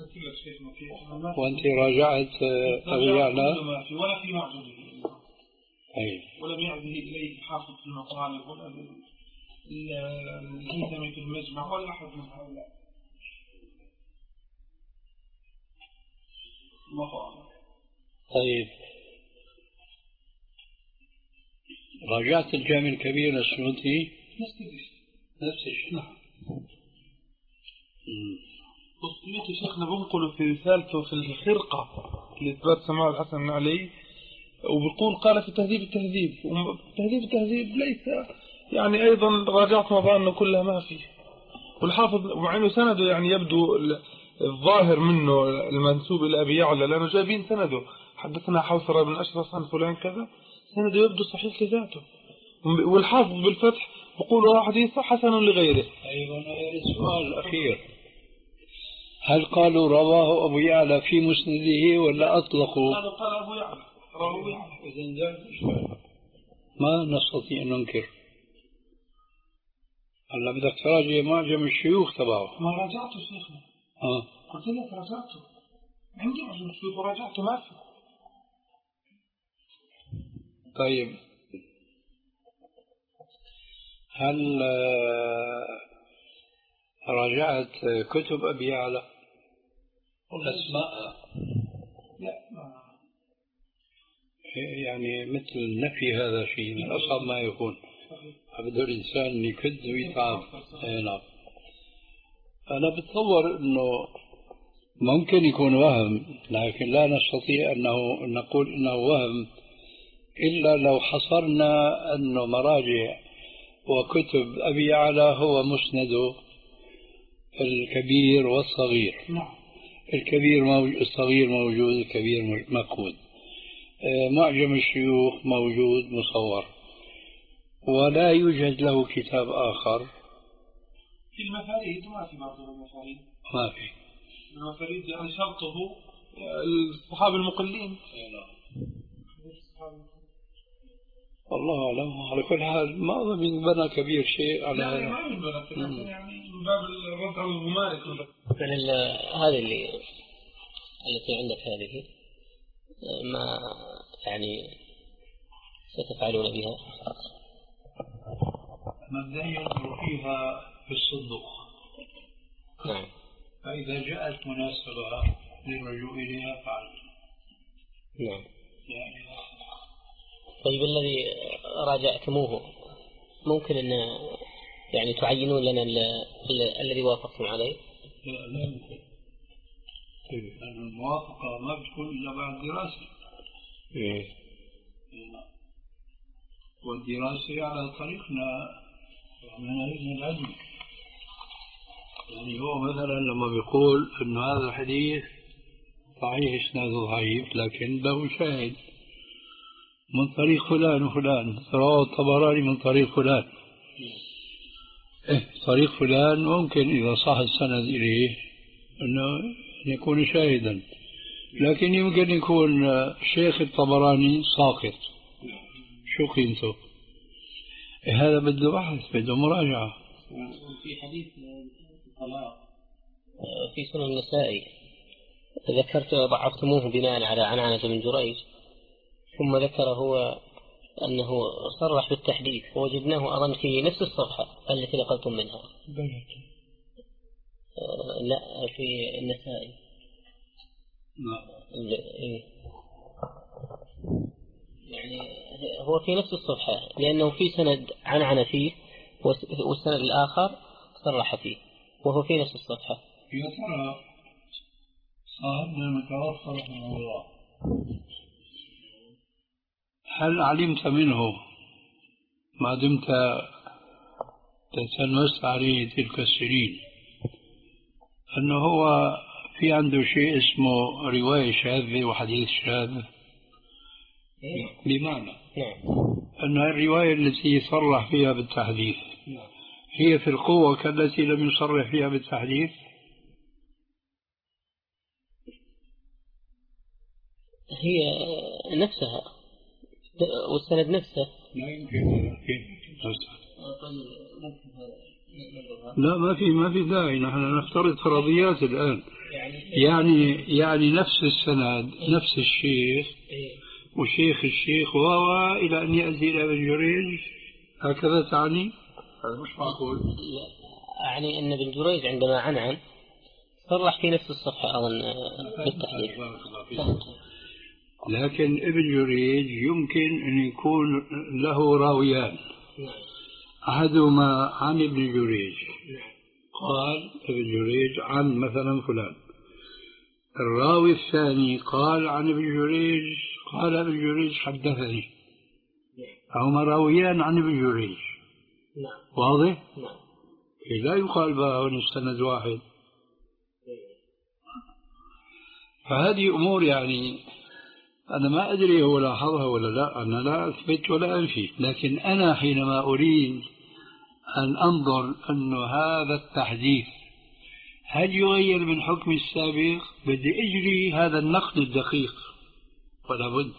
وأنت راجعت أبو يعلى؟ ولا في معجم. أي. ولم يعده إليه حافظ في المطالب ولا الهندمي في المجمع ولا أحد من هؤلاء. طيب، راجعت الجامع الكبير السيوطي؟ نفس الشيء. نفس الشيء. نعم. السيوطي شيخنا بنقله في رسالته في الخرقة لإثبات سماع الحسن علي، وبيقول قال في تهذيب التهذيب، وتهذيب التهذيب ليس يعني أيضا راجعت مظانه كلها ما فيه. والحافظ مع أنه سنده يعني يبدو الظاهر منه المنسوب إلى أبي يعلى، لأنه جايبين سنده حدثنا حوثرة بن أشرف عن فلان كذا، سنده يبدو صحيح كذاته. والحافظ بالفتح يقول هو حديث حسن لغيره. أيضا السؤال الأخير، هل قالوا رواه أبو يعلى في مسنده ولا أطلقوا؟ قالوا قال أبو يعلى رواه أبو يعلى. إذن ذلك ما نستطيع أن ننكر. هلا بدك تراجع معجم الشيوخ تبعه. ما راجعته شيخنا. اه قلت لك راجعته، عندي معجم الشيوخ وراجعته ما في. طيب، هل راجعت كتب أبي يعلى أسماء؟ لا ما. يعني مثل نفي هذا شيء من أصعب ما يكون. بده الإنسان يكد ويتعب. نعم. أنا بتصور أنه ممكن يكون وهم، لكن لا نستطيع أنه نقول أنه وهم إلا لو حصرنا أنه مراجع وكتب أبي يعلى هو مسنده الكبير والصغير. نعم. الكبير موجود، الصغير موجود، الكبير مفقود. معجم الشيوخ موجود مصور، ولا يوجد له كتاب آخر. في المفاريد ما في بعض المفاريد. ما في. المفاريد يعني شرطه الصحابة المقلين. الله أعلم. على كل حال ما أظن بنى كبير شيء على هذا. ما من بنى يعني من باب الرد على الغمار. هذه اللي التي عندك هذه ما يعني ستفعلون بها؟ مبدئيا ينظر فيها في الصدق. نعم. فإذا جاءت مناسبة للرجوع إليها فعل. نعم. يعني طيب، الذي راجعتموه ممكن أن يعني تعينون لنا الذي وافقتم عليه؟ لا لا يمكن. لأن الموافقة ما بتكون إلا بعد دراسة. إيه. والدراسة على طريقنا من علم العلم. يعني هو مثلا لما بيقول إنه هذا الحديث صحيح إسناده ضعيف لكن له شاهد من طريق فلان وفلان، رواه الطبراني من طريق فلان. إيه طريق فلان ممكن إذا صح السند إليه أنه يكون شاهدا، لكن يمكن يكون شيخ الطبراني ساقط. شو قيمته؟ إيه هذا بده بحث، بده مراجعة. في حديث الطلاق في سنن النسائي ذكرت ضعفتموه بناء على عنعنة من جريج، ثم ذكر هو أنه صرح بالتحديث ووجدناه أظن في نفس الصفحة التي نقلتم منها. آه لا في النسائي. إيه. يعني هو في نفس الصفحة لأنه في سند عنعنة فيه والسند الآخر صرح فيه وهو في نفس الصفحة. يا ترى صاحبنا المتوفى رحمه الله هل علمت منه ما دمت تتلمست عليه تلك السنين أنه هو في عنده شيء اسمه رواية شاذة وحديث شاذ؟ بمعنى أن الرواية التي صرح فيها بالتحديث هي في القوة كالتي لم يصرح فيها بالتحديث؟ هي نفسها والسند نفسه. لا يمكن. لا ما في ما في داعي، نحن نفترض فرضيات الآن. يعني يعني نفس السند نفس الشيخ وشيخ الشيخ و إلى أن يأتي إلى ابن جريج، هكذا تعني؟ هذا مش معقول. يعني أن ابن جريج عندما عنعن صرح في نفس الصفحة أظن بالتحديث. لكن ابن جريج يمكن أن يكون له راويان، أحدهما عن ابن جريج قال ابن جريج عن مثلا فلان، الراوي الثاني قال عن ابن جريج قال ابن جريج حدثني، هما راويان عن ابن جريج. واضح؟ لا يقال بقى السند واحد. فهذه أمور يعني أنا ما أدري هو لاحظها ولا لا، أنا لا أثبت ولا أنفي، لكن أنا حينما أريد أن أنظر أن هذا التحديث هل يغير من حكم السابق بدي أجري هذا النقد الدقيق ولا بد.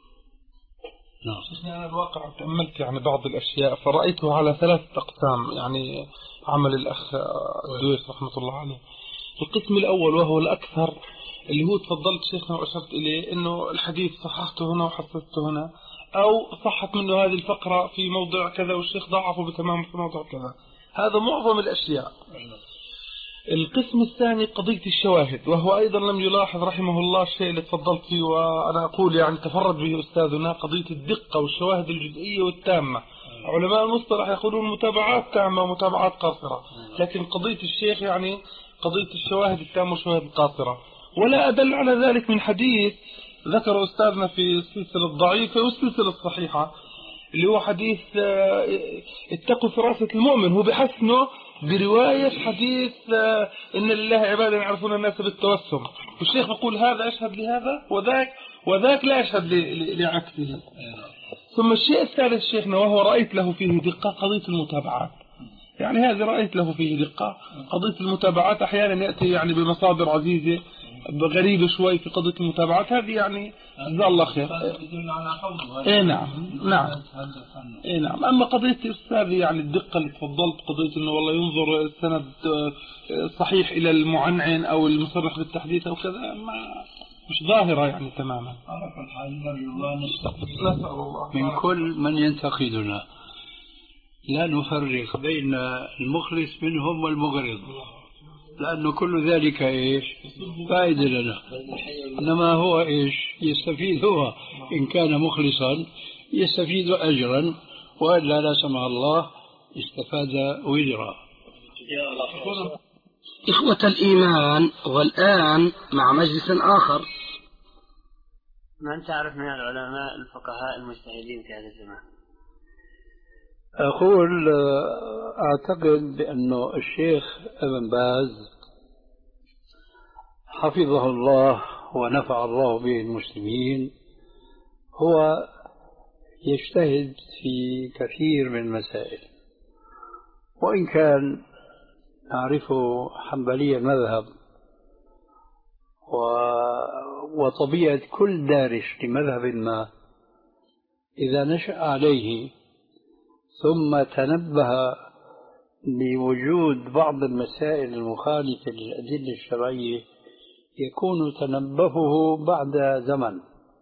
نعم. أنا الواقع تأملت يعني بعض الأشياء فرأيته على ثلاثة أقسام، يعني عمل الأخ الدويس رحمة الله عليه. القسم الأول وهو الأكثر اللي هو تفضلت شيخنا وأشرت إليه أنه الحديث صححته هنا وحسسته هنا، أو صحت منه هذه الفقرة في موضع كذا والشيخ ضعفه بتمام في موضع كذا. هذا معظم الأشياء. القسم الثاني قضية الشواهد، وهو أيضا لم يلاحظ رحمه الله الشيء اللي تفضلت فيه، وأنا أقول يعني تفرد به أستاذنا، قضية الدقة والشواهد الجزئية والتامة. علماء المصطلح يقولون متابعات تامة ومتابعات قاصرة، لكن قضية الشيخ يعني قضية الشواهد التامة والشواهد القاصرة. ولا أدل على ذلك من حديث ذكر أستاذنا في السلسلة الضعيفة والسلسلة الصحيحة، اللي هو حديث اتقوا فراسة المؤمن، هو بحسنه برواية حديث إن لله عبادا يعرفون الناس بالتوسم، والشيخ يقول هذا أشهد لهذا وذاك وذاك لا أشهد لعكسه. ثم الشيء الثالث شيخنا وهو رأيت له فيه دقة قضية المتابعات، يعني هذه رأيت له فيه دقة قضية المتابعات. أحيانا يأتي يعني بمصادر عزيزة غريبة شوي في قضية المتابعات، هذه يعني جزاه الله خير. اي نعم نعم اي نعم. اما قضية الاستاذ يعني الدقة اللي تفضلت، قضية انه والله ينظر السند صحيح الى المعنعن او المصرح بالتحديث او كذا، ما مش ظاهرة يعني تماما. نسأل الله من كل من ينتقدنا لا نفرق بين المخلص منهم والمغرض، لأنه كل ذلك إيش فائدة لنا. إنما هو إيش يستفيد، هو إن كان مخلصا يستفيد أجرا، وإلا لا سمح الله استفاد وزرا. إخوة الإيمان، والآن مع مجلس آخر. من تعرف من العلماء الفقهاء المجتهدين في هذا الزمان؟ أقول أعتقد بأنه الشيخ ابن باز حفظه الله ونفع الله به المسلمين هو يجتهد في كثير من المسائل، وإن كان نعرفه حنبلي المذهب، وطبيعة كل دارس لمذهب ما إذا نشأ عليه ثم تنبه لوجود بعض المسائل المخالفة للأدلة الشرعية يكون تنبهه بعد زمن،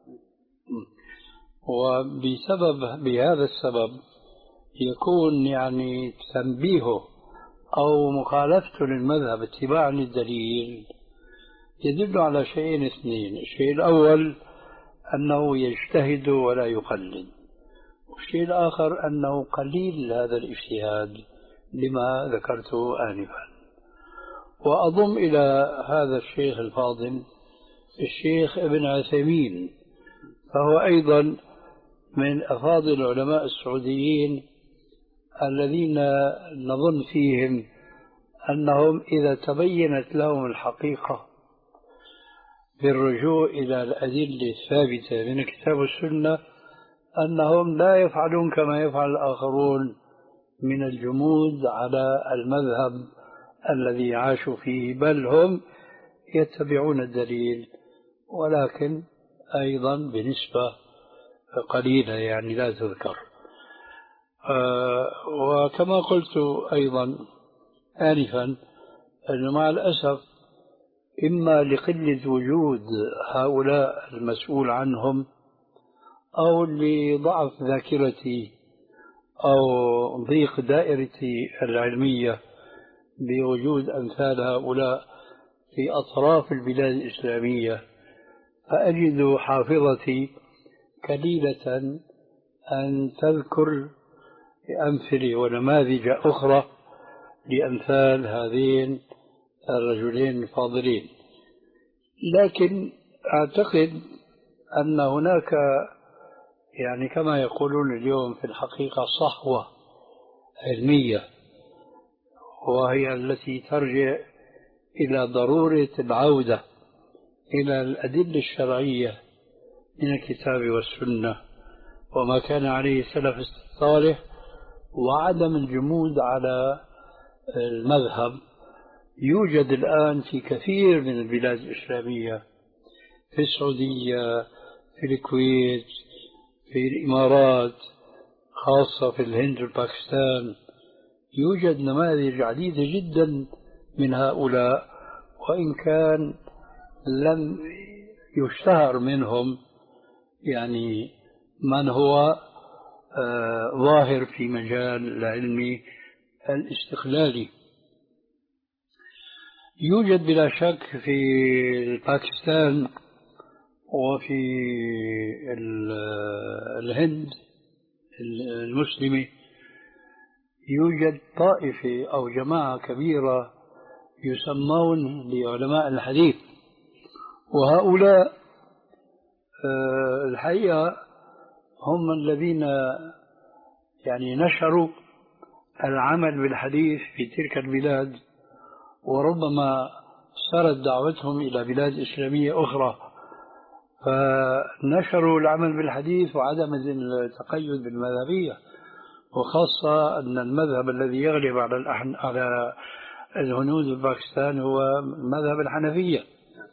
وبسبب بهذا السبب يكون يعني تنبيهه أو مخالفته للمذهب اتباعا للدليل يدل على شيئين اثنين. الشيء الأول أنه يجتهد ولا يقلد، والشيء الآخر أنه قليل هذا الاجتهاد لما ذكرته آنفا. وأضم إلى هذا الشيخ الفاضل الشيخ ابن عثيمين، فهو أيضا من أفاضل العلماء السعوديين الذين نظن فيهم أنهم إذا تبينت لهم الحقيقة بالرجوع إلى الأدلة الثابتة من الكتاب والسنة أنهم لا يفعلون كما يفعل الآخرون من الجمود على المذهب الذي عاشوا فيه، بل هم يتبعون الدليل، ولكن أيضا بنسبة قليلة يعني لا تذكر. آه وكما قلت أيضا آنفا أنه مع الأسف إما لقلة وجود هؤلاء المسؤول عنهم أو لضعف ذاكرتي أو ضيق دائرتي العلمية بوجود أمثال هؤلاء في أطراف البلاد الإسلامية، فأجد حافظتي قليلة أن تذكر أمثلة ونماذج أخرى لأمثال هذين الرجلين الفاضلين. لكن أعتقد أن هناك يعني كما يقولون اليوم في الحقيقة صحوة علمية، وهي التي ترجع إلى ضرورة العودة إلى الأدلة الشرعية من الكتاب والسنة وما كان عليه السلف الصالح، وعدم الجمود على المذهب. يوجد الآن في كثير من البلاد الإسلامية، في السعودية، في الكويت، في الإمارات، خاصة في الهند والباكستان، يوجد نماذج عديدة جدا من هؤلاء، وإن كان لم يشتهر منهم يعني من هو آه ظاهر في مجال العلم الاستقلالي. يوجد بلا شك في باكستان وفي الهند المسلمة يوجد طائفة أو جماعة كبيرة يسمون بعلماء الحديث، وهؤلاء الحقيقة هم الذين يعني نشروا العمل بالحديث في تلك البلاد، وربما صارت دعوتهم إلى بلاد إسلامية أخرى فنشروا العمل بالحديث وعدم التقيد بالمذهبية، وخاصة أن المذهب الذي يغلب على الأحن على الهنود والباكستان هو مذهب الحنفية.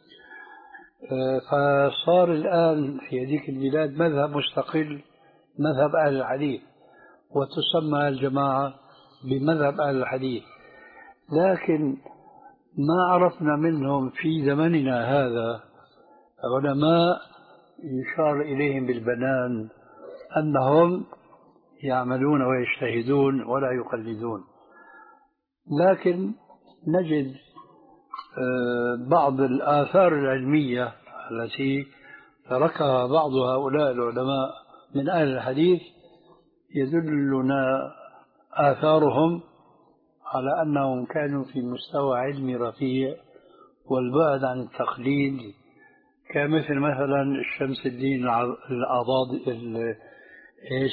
فصار الآن في هذيك البلاد مذهب مستقل، مذهب أهل الحديث، وتسمى الجماعة بمذهب أهل الحديث. لكن ما عرفنا منهم في زمننا هذا علماء يشار إليهم بالبنان أنهم يعملون ويجتهدون ولا يقلدون. لكن نجد بعض الآثار العلمية التي تركها بعض هؤلاء العلماء من أهل الحديث يدلنا آثارهم على أنهم كانوا في مستوى علمي رفيع والبعد عن التقليد، كمثل مثلا الشمس الدين العضاض ايش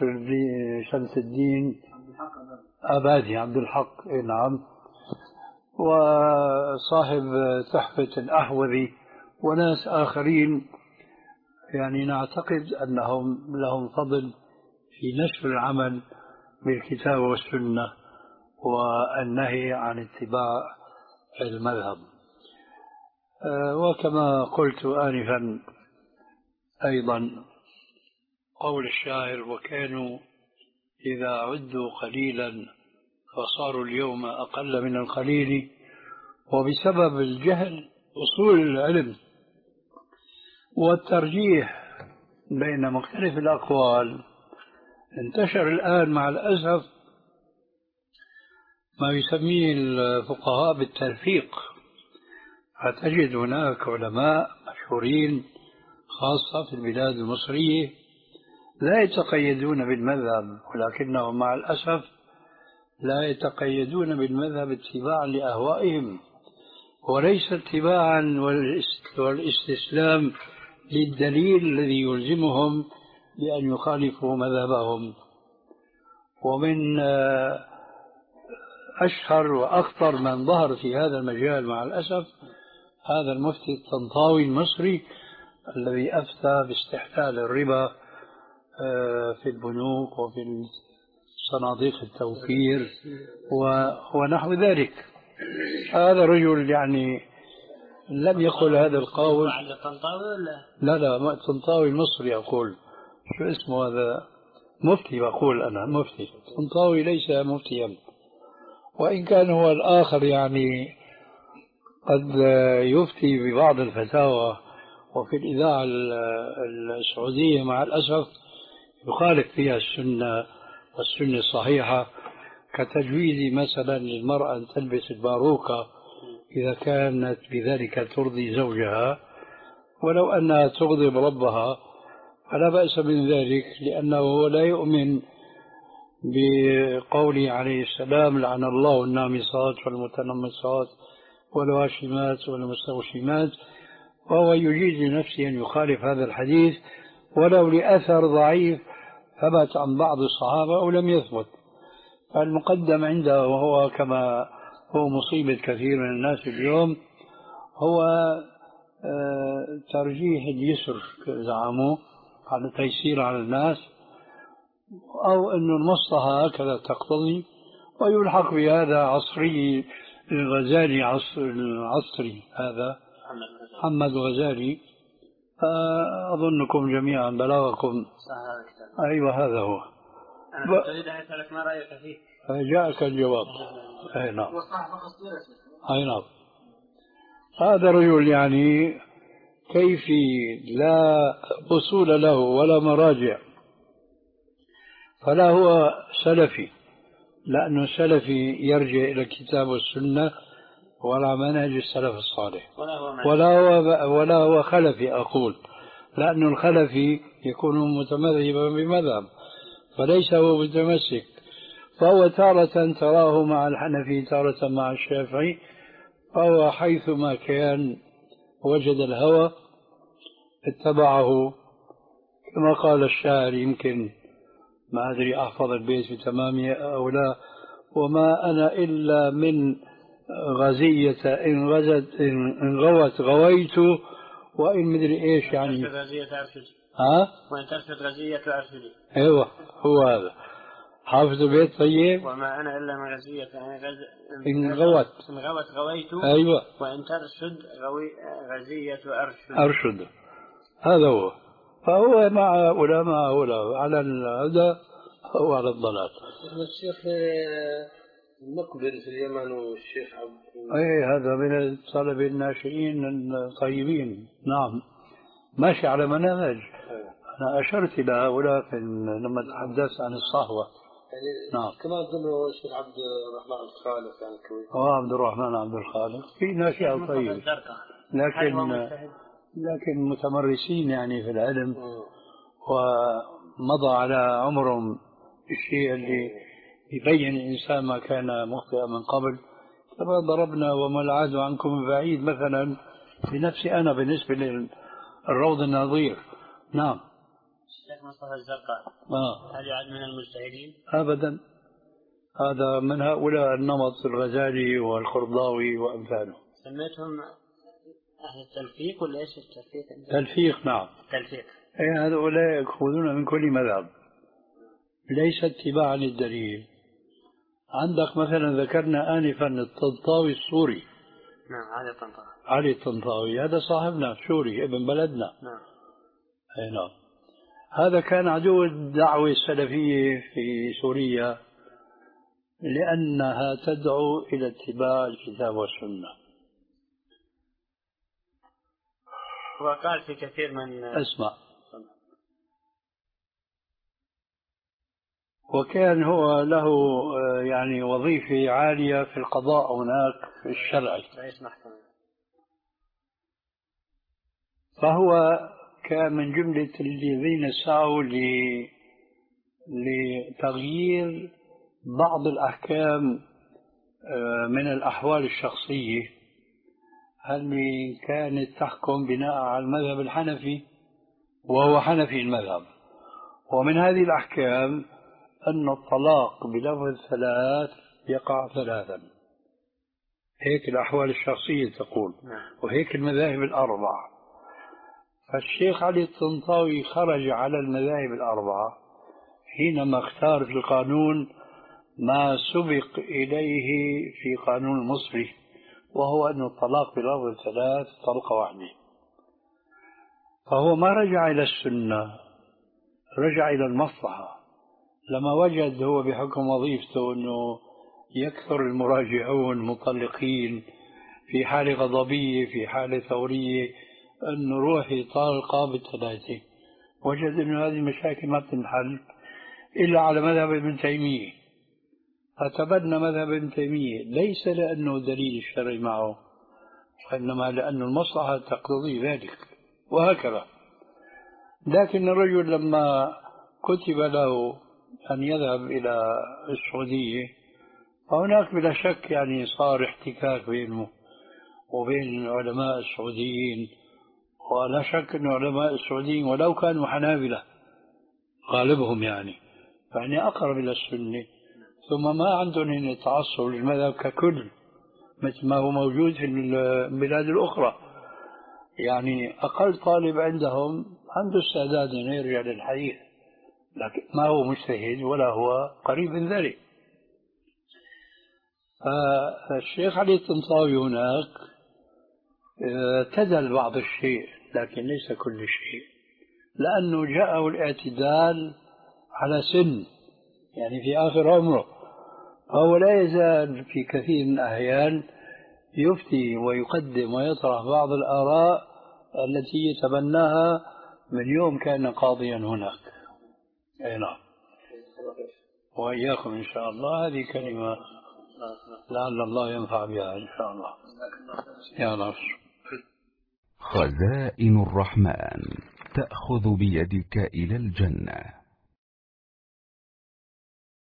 شمس الدين أبادي عبد الحق، نعم، وصاحب تحفة الأحوذي وناس آخرين، يعني نعتقد أنهم لهم فضل في نشر العمل بالكتاب والسنة والنهي عن اتباع المذهب. وكما قلت آنفا أيضا قول الشاعر: وكانوا إذا عدوا قليلا فصاروا اليوم أقل من القليل. وبسبب الجهل أصول العلم والترجيح بين مختلف الأقوال انتشر الآن مع الأسف ما يسميه الفقهاء بالتلفيق. فتجد هناك علماء مشهورين خاصة في البلاد المصرية لا يتقيدون بالمذهب، ولكنهم مع الأسف لا يتقيدون بالمذهب اتباعا لأهوائهم وليس اتباعا والاستسلام للدليل الذي يلزمهم بأن يخالفوا مذهبهم. ومن أشهر وأخطر من ظهر في هذا المجال مع الأسف هذا المفتي الطنطاوي المصري الذي أفتى باستحلال الربا في البنوك وفي صناديق التوفير ونحو ذلك. هذا رجل يعني لم يقل هذا القول. لا لا الطنطاوي المصري أقول، شو اسمه هذا؟ مفتي بقول أنا مفتي. الطنطاوي ليس مفتيا، وإن كان هو الآخر يعني قد يفتي ببعض الفتاوى وفي الإذاعة السعودية مع الأسف يخالف فيها السنة والسنة الصحيحة، كتجويز مثلا للمرأة أن تلبس الباروكة إذا كانت بذلك ترضي زوجها ولو أنها تغضب ربها فلا بأس من ذلك، لأنه لا يؤمن بقوله عليه السلام: لعن الله النامصات والمتنمصات والواشمات والمستوشمات، وهو يجيز لنفسه أن يخالف هذا الحديث ولو لأثر ضعيف ثبت عن بعض الصحابة أو لم يثبت. فالمقدم عنده، وهو كما هو مصيبة كثير من الناس اليوم، هو ترجيح اليسر زعموه على تيسير على الناس، أو أن المصلحة هكذا تقتضي، ويلحق بهذا عصري الغزالي عصر العصري هذا محمد الغزالي. أظنكم جميعا بلغكم. أيوة هذا هو. أنا أريد أن أسألك ما رأيك فيه. جاءك الجواب. أي نعم. أي نعم. هذا رجل يعني كيفي لا أصول له ولا مراجع، فلا هو سلفي لأنه سلفي يرجع إلى الكتاب والسنة ولا منهج السلف الصالح، ولا هو ولا هو خلفي أقول، لأن الخلفي يكون متمذهبا بمذهب فليس هو متمسك، فهو تارة تراه مع الحنفي تارة مع الشافعي، فهو حيثما كان وجد الهوى اتبعه. كما قال الشاعر، يمكن ما أدري أحفظ البيت بتمامه أو لا: وما أنا إلا من غزية إن غزت إن غوت غويت، وإن مدري إيش يعني. ها؟ وإن ترشد غزية أرشدي. أيوة هو هذا. حافظ البيت طيب. وما أنا إلا من غزية إن غوت إن غوت غويت. أيوة. وإن ترشد غوي غزية أرشد. أرشد هذا هو. فهو مع علماء هؤلاء على الهدى أو على الضلال. الشيخ مقبل في اليمن والشيخ عبد. أي هذا من الطلبة الناشئين الطيبين. نعم ماشي على منهج. أنا أشرت إلى هؤلاء لما تحدثت عن الصحوة. يعني نعم. كما أظن الشيخ عبد الرحمن الخالق يعني كويس. هو عبد الرحمن عبد الخالق في ناشئ طيب، لكن لكن متمرسين يعني في العلم ومضى على عمرهم الشيء اللي يبين الإنسان ما كان مخطئا من قبل. كما ضربنا وما العاد عنكم بعيد مثلا بنفسي أنا بالنسبة للروض النظير. نعم. الشيخ مصطفى الزرقاء آه. هل يعد من المجتهدين؟ أبدا هذا من هؤلاء النمط الغزالي والخرضاوي وأمثاله. سميتهم أهل التلفيق ولا إيش التلفيق؟ تلفيق، نعم. تلفيق. أي هؤلاء يأخذون من كل مذهب، ليس اتباعا للدليل. عندك مثلا ذكرنا آنفا الطنطاوي السوري. نعم، علي الطنطاوي. علي الطنطاوي هذا صاحبنا سوري ابن بلدنا. نعم. أي نعم. هذا كان عدو الدعوة السلفية في سوريا لأنها تدعو إلى اتباع الكتاب والسنة. وقال في كثير من أسمع، وكان هو له يعني وظيفة عالية في القضاء هناك في الشرعي، فهو كان من جملة الذين سعوا لتغيير بعض الأحكام من الأحوال الشخصية اللي كانت تحكم بناء على المذهب الحنفي، وهو حنفي المذهب. ومن هذه الأحكام أن الطلاق بلفظ ثلاث يقع ثلاثا، هيك الأحوال الشخصية تقول، وهيك المذاهب الأربعة. فالشيخ علي الطنطاوي خرج على المذاهب الأربعة حينما اختار في القانون ما سبق إليه في قانون المصري، وهو أن الطلاق بلفظ ثلاث طلقة واحدة. فهو ما رجع إلى السنة، رجع إلى المصلحة. لما وجد هو بحكم وظيفته أنه يكثر المراجعون مطلقين في حالة غضبية في حالة ثورية، أنه روحي طالقة بالثلاثة، وجد أن هذه المشاكل ما تنحل إلا على مذهب ابن تيمية، فتبنى مذهب ابن تيمية، ليس لأنه دليل الشرع معه، وإنما لأن المصلحة تقتضي ذلك، وهكذا. لكن الرجل لما كتب له أن يذهب إلى السعودية، فهناك بلا شك يعني صار احتكاك بينه وبين العلماء السعوديين، ولا شك أن علماء السعوديين ولو كانوا حنابلة غالبهم يعني فإني أقرب إلى السنة، ثم ما عندهم تعصب للمذهب ككل مثل ما هو موجود في البلاد الأخرى. يعني أقل طالب عندهم عنده استعداد أن يرجع للحديث، لكن ما هو مجتهد ولا هو قريب من ذلك. فالشيخ علي الطنطاوي هناك اعتدل بعض الشيء لكن ليس كل شيء، لأنه جاءه الاعتدال على سن، يعني في آخر عمره، فهو لا يزال في كثير من الأحيان يفتي ويقدم ويطرح بعض الآراء التي يتبناها من يوم كان قاضيا هناك. أي نعم. وإياكم إن شاء الله. هذه كلمة لعل الله ينفع بها إن شاء الله. يا نصر. خزائن الرحمن تأخذ بيدك إلى الجنة.